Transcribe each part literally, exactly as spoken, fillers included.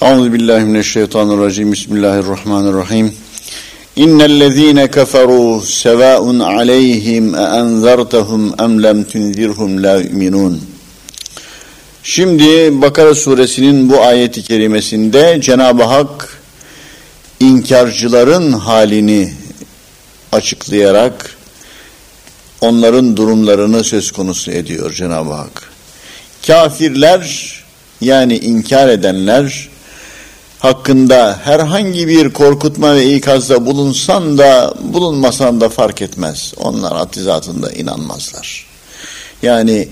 Euzubillahimineşşeytanirracim. Bismillahirrahmanirrahim. İnnellezîne keferû sevâun aleyhim e enzertehum em lem tunzirhum la yu'minûn. Şimdi Bakara suresinin bu ayeti kerimesinde Cenab-ı Hak inkarcıların halini açıklayarak onların durumlarını söz konusu ediyor Cenab-ı Hak. Kafirler, yani inkar edenler hakkında herhangi bir korkutma ve ikazda bulunsan da bulunmasan da fark etmez. Onlar haddi zatında inanmazlar. Yani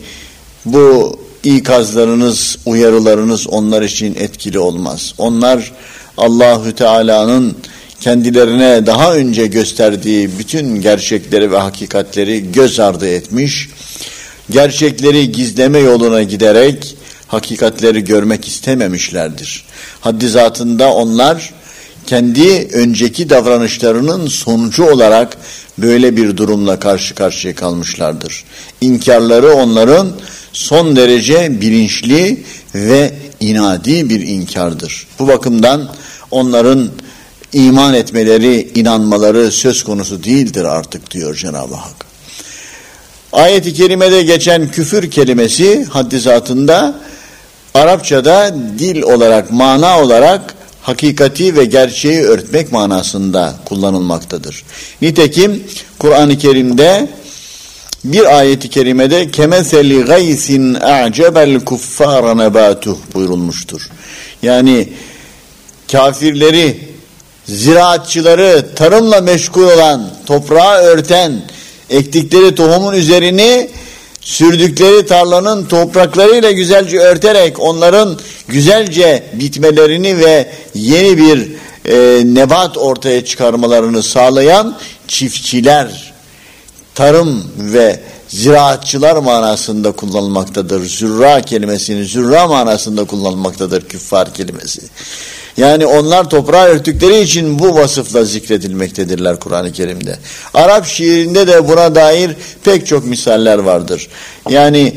bu ikazlarınız, uyarılarınız onlar için etkili olmaz. Onlar Allahü Teala'nın kendilerine daha önce gösterdiği bütün gerçekleri ve hakikatleri göz ardı etmiş, gerçekleri gizleme yoluna giderek hakikatleri görmek istememişlerdir. Haddi zatında onlar kendi önceki davranışlarının sonucu olarak böyle bir durumla karşı karşıya kalmışlardır. İnkarları onların son derece bilinçli ve inadi bir inkardır. Bu bakımdan onların iman etmeleri, inanmaları söz konusu değildir artık diyor Cenab-ı Hak. Ayet-i kerimede geçen küfür kelimesi haddi zatında Arapçada dil olarak, mana olarak hakikati ve gerçeği örtmek manasında kullanılmaktadır. Nitekim Kur'an-ı Kerim'de bir ayet-i kerimede kemeseli gaysin a'cebel kuffara nebatuh buyurulmuştur. Yani kafirleri, ziraatçıları, tarımla meşgul olan, toprağı örten, ektikleri tohumun üzerini sürdükleri tarlanın topraklarıyla güzelce örterek onların güzelce bitmelerini ve yeni bir e, nebat ortaya çıkarmalarını sağlayan çiftçiler, tarım ve ziraatçılar manasında kullanılmaktadır. Zürra kelimesini zürra manasında kullanılmaktadır küffar kelimesi. Yani onlar toprağı örtükleri için bu vasıfla zikredilmektedirler Kur'an-ı Kerim'de. Arap şiirinde de buna dair pek çok misaller vardır. Yani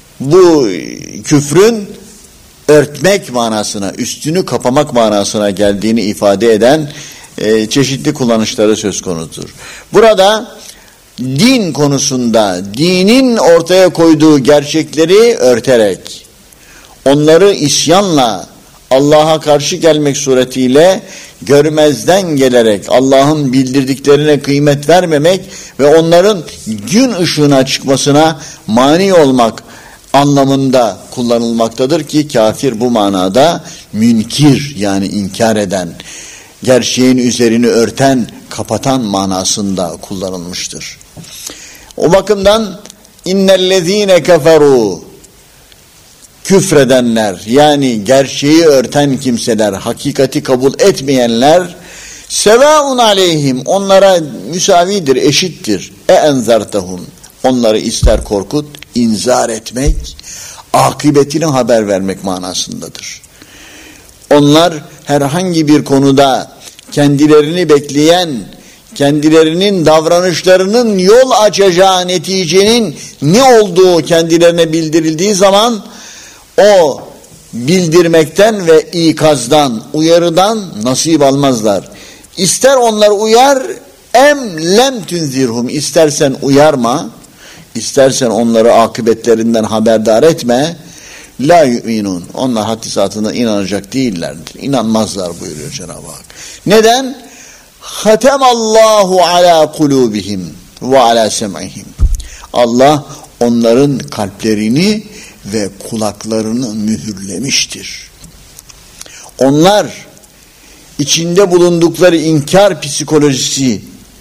bu küfrün örtmek manasına, üstünü kapamak manasına geldiğini ifade eden e, çeşitli kullanışları söz konusudur. Burada din konusunda, dinin ortaya koyduğu gerçekleri örterek, onları isyanla, Allah'a karşı gelmek suretiyle görmezden gelerek Allah'ın bildirdiklerine kıymet vermemek ve onların gün ışığına çıkmasına mani olmak anlamında kullanılmaktadır ki kafir bu manada münkir, yani inkar eden, gerçeğin üzerini örten, kapatan manasında kullanılmıştır. O bakımdan innellezîne keferû, küfredenler, yani gerçeği örten kimseler, hakikati kabul etmeyenler, sevâun aleyhim, onlara müsavidir, eşittir. E enzertehum, onları ister korkut, inzar etmek, akıbetini haber vermek manasındadır. Onlar herhangi bir konuda kendilerini bekleyen, kendilerinin davranışlarının yol açacağı neticenin ne olduğu kendilerine bildirildiği zaman o bildirmekten ve ikazdan, uyarıdan nasip almazlar. İster onlar uyar, em lem tunzirhum, istersen uyarma, istersen onları akıbetlerinden haberdar etme, la yu'minun, onlar hadisatına inanacak değillerdir, inanmazlar buyuruyor Cenab-ı Hak. Neden? Hatemallahu ala kulubihim ve ala sem'ihim. Allah onların kalplerini ve kulaklarını mühürlemiştir. Onlar içinde bulundukları inkar psikolojisi,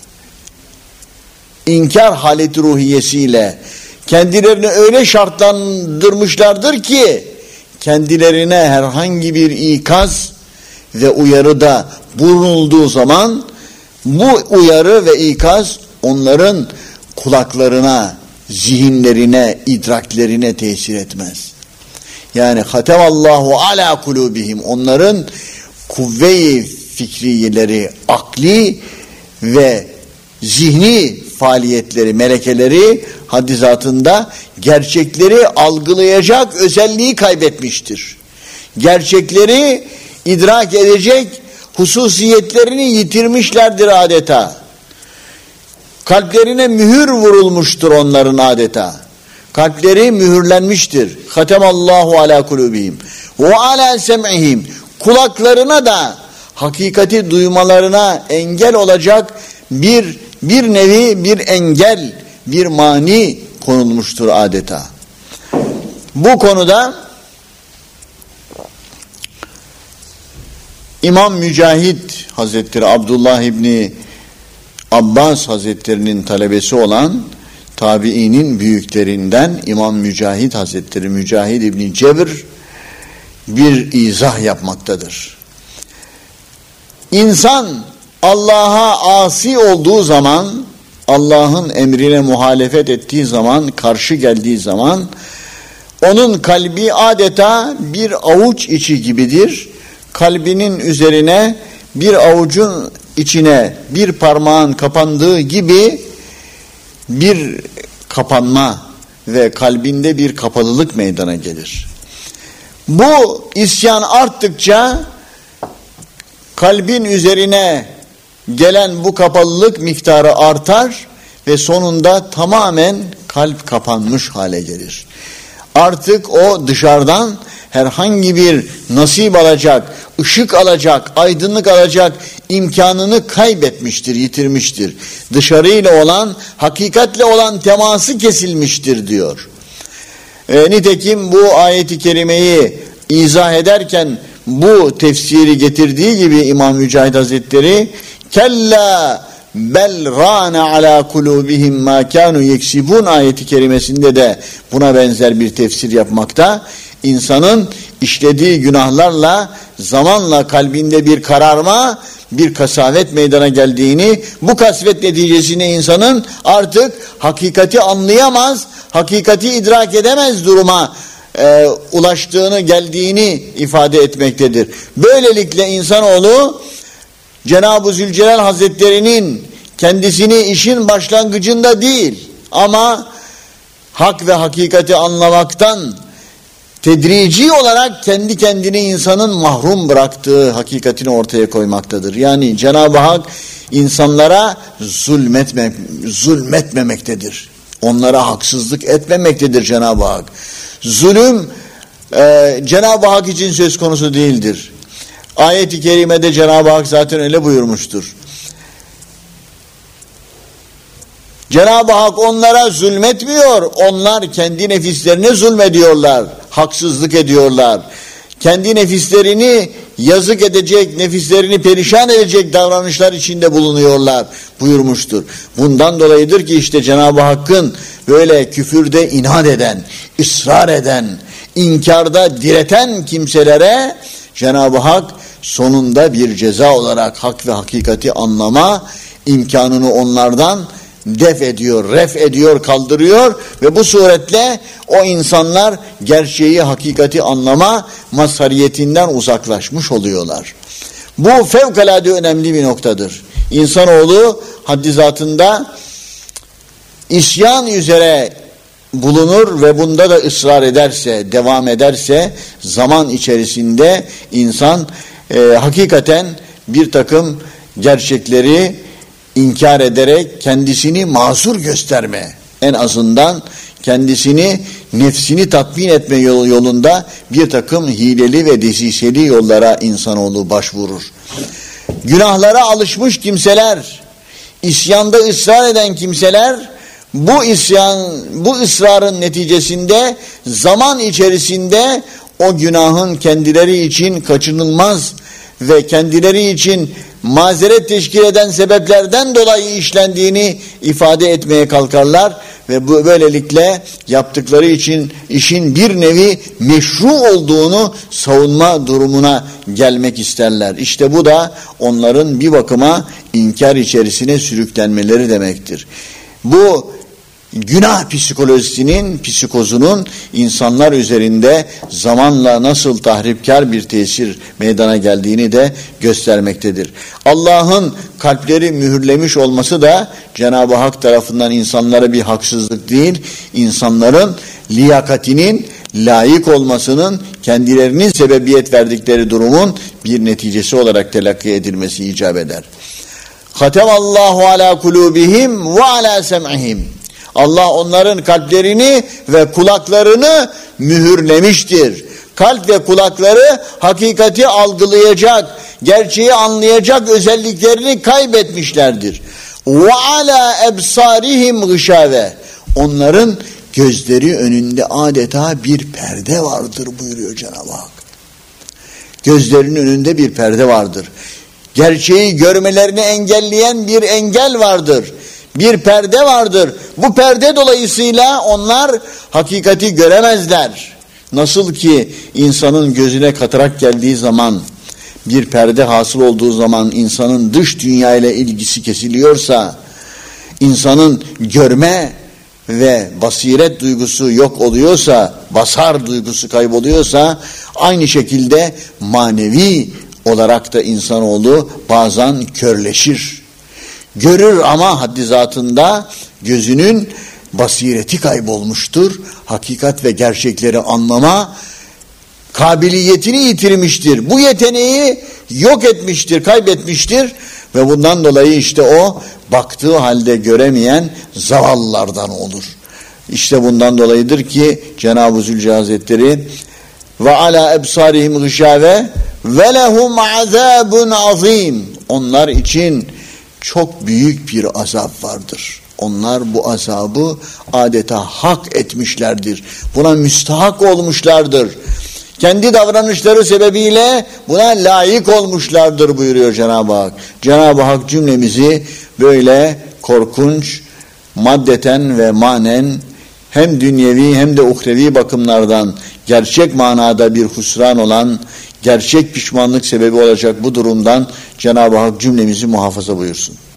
inkar haleti ruhiyesiyle kendilerini öyle şartlandırmışlardır ki kendilerine herhangi bir ikaz ve uyarıda bulunulduğu zaman bu uyarı ve ikaz onların kulaklarına, zihinlerine, idraklerine tesir etmez. Yani hatemallahu ala kulubihim, onların kuvve-i fikriyeleri, akli ve zihni faaliyetleri, melekeleri haddi zatında gerçekleri algılayacak özelliği kaybetmiştir. Gerçekleri idrak edecek hususiyetlerini yitirmişlerdir adeta. Kalplerine mühür vurulmuştur onların adeta. Kalpleri mühürlenmiştir. Hatemallahu ala kulubihim ve ala sem'ihim. Kulaklarına da hakikati duymalarına engel olacak bir bir nevi bir engel, bir mani konulmuştur adeta. Bu konuda İmam Mücahit Hazretleri, Abdullah İbni Abbas Hazretleri'nin talebesi olan tabiinin büyüklerinden İmam Mücahit Hazretleri, Mücahit İbni Cebr bir izah yapmaktadır. İnsan Allah'a asi olduğu zaman, Allah'ın emrine muhalefet ettiği zaman, karşı geldiği zaman, onun kalbi adeta bir avuç içi gibidir. Kalbinin üzerine bir avucun içine bir parmağın kapandığı gibi bir kapanma ve kalbinde bir kapalılık meydana gelir. Bu isyan arttıkça kalbin üzerine gelen bu kapalılık miktarı artar ve sonunda tamamen kalp kapanmış hale gelir. Artık o dışarıdan herhangi bir nasip alacak, ışık alacak, aydınlık alacak imkanını kaybetmiştir, yitirmiştir. Dışarıyla olan, hakikatle olan teması kesilmiştir diyor. E, nitekim bu ayeti kerimeyi izah ederken bu tefsiri getirdiği gibi İmam Mücahit Hazretleri kella bel râne alâ kulûbihim mâ kânû yeksibûn ayeti kerimesinde de buna benzer bir tefsir yapmakta. İnsanın işlediği günahlarla zamanla kalbinde bir kararma, bir kasavet meydana geldiğini, bu kasvet neticesinde insanın artık hakikati anlayamaz, hakikati idrak edemez duruma e, ulaştığını, geldiğini ifade etmektedir. Böylelikle insanoğlu Cenab-ı Zülcelal Hazretleri'nin kendisini işin başlangıcında değil ama hak ve hakikati anlamaktan tedrici olarak kendi kendini insanın mahrum bıraktığı hakikatini ortaya koymaktadır. Yani Cenab-ı Hak insanlara zulmetme, zulmetmemektedir. Onlara haksızlık etmemektedir Cenab-ı Hak. Zulüm e, Cenab-ı Hak için söz konusu değildir. Ayet-i kerimede Cenab-ı Hak zaten öyle buyurmuştur. Cenab-ı Hak onlara zulmetmiyor. Onlar kendi nefislerine zulmediyorlar. Haksızlık ediyorlar. Kendi nefislerini yazık edecek, nefislerini perişan edecek davranışlar içinde bulunuyorlar buyurmuştur. Bundan dolayıdır ki işte Cenab-ı Hakk'ın böyle küfürde inat eden, ısrar eden, inkarda direten kimselere Cenab-ı Hak sonunda bir ceza olarak hak ve hakikati anlama imkanını onlardan def ediyor, ref ediyor, kaldırıyor ve bu suretle o insanlar gerçeği, hakikati anlama mazhariyetinden uzaklaşmış oluyorlar. Bu fevkalade önemli bir noktadır. İnsanoğlu haddi zatında isyan üzere bulunur ve bunda da ısrar ederse, devam ederse zaman içerisinde insan e, hakikaten bir takım gerçekleri inkar ederek kendisini mazur gösterme, en azından kendisini, nefsini tatmin etme yolunda bir takım hileli ve desiseli yollara insanoğlu başvurur. Günahlara alışmış kimseler, isyanda ısrar eden kimseler, bu isyan, bu ısrarın neticesinde zaman içerisinde o günahın kendileri için kaçınılmaz ve kendileri için mazeret teşkil eden sebeplerden dolayı işlendiğini ifade etmeye kalkarlar ve bu böylelikle yaptıkları için işin bir nevi meşru olduğunu savunma durumuna gelmek isterler. İşte bu da onların bir bakıma inkar içerisine sürüklenmeleri demektir. Bu günah psikolojisinin, psikozunun insanlar üzerinde zamanla nasıl tahripkar bir tesir meydana geldiğini de göstermektedir. Allah'ın kalpleri mühürlemiş olması da Cenab-ı Hak tarafından insanlara bir haksızlık değil, insanların liyakatinin, layık olmasının kendilerinin sebebiyet verdikleri durumun bir neticesi olarak telakki edilmesi icap eder. Hatemallahu ala kulubihim ve ala sem'ihim. Allah onların kalplerini ve kulaklarını mühürlemiştir. Kalp ve kulakları hakikati algılayacak, gerçeği anlayacak özelliklerini kaybetmişlerdir. Ve ala ebsarihim gışave. Onların gözleri önünde adeta bir perde vardır buyuruyor Cenab-ı Hak. Gözlerinin önünde bir perde vardır. Gerçeği görmelerini engelleyen bir engel vardır. Bir perde vardır. Bu perde dolayısıyla onlar hakikati göremezler. Nasıl ki insanın gözüne katarak geldiği zaman, bir perde hasıl olduğu zaman insanın dış dünya ile ilgisi kesiliyorsa, insanın görme ve basiret duygusu yok oluyorsa, basar duygusu kayboluyorsa, aynı şekilde manevi olarak da insanoğlu bazen körleşir. Görür ama haddi zatında gözünün basireti kaybolmuştur. Hakikat ve gerçekleri anlama kabiliyetini yitirmiştir. Bu yeteneği yok etmiştir, kaybetmiştir ve bundan dolayı işte o baktığı halde göremeyen zavallılardan olur. İşte bundan dolayıdır ki Cenab-ı Zülcelal Hazretleri ve ala ebsarihim gışave ve lehum azabun azim. Onlar için çok büyük bir azap vardır. Onlar bu azabı adeta hak etmişlerdir. Buna müstahak olmuşlardır. Kendi davranışları sebebiyle buna layık olmuşlardır buyuruyor Cenab-ı Hak. Cenab-ı Hak cümlemizi böyle korkunç, maddeten ve manen hem dünyevi hem de uhrevi bakımlardan gerçek manada bir husran olan, gerçek pişmanlık sebebi olacak bu durumdan Cenab-ı Hak cümlemizi muhafaza buyursun.